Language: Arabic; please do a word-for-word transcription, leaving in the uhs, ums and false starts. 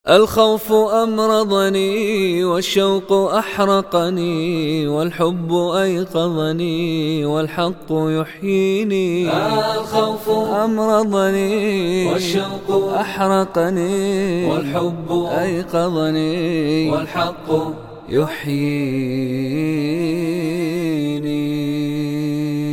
الخوف أمرضني والشوق أحرقني والحب أيقظني والحق يحييني. الخوف أمرضني والشوق أحرقني والحب أيقظني والحق يحييني.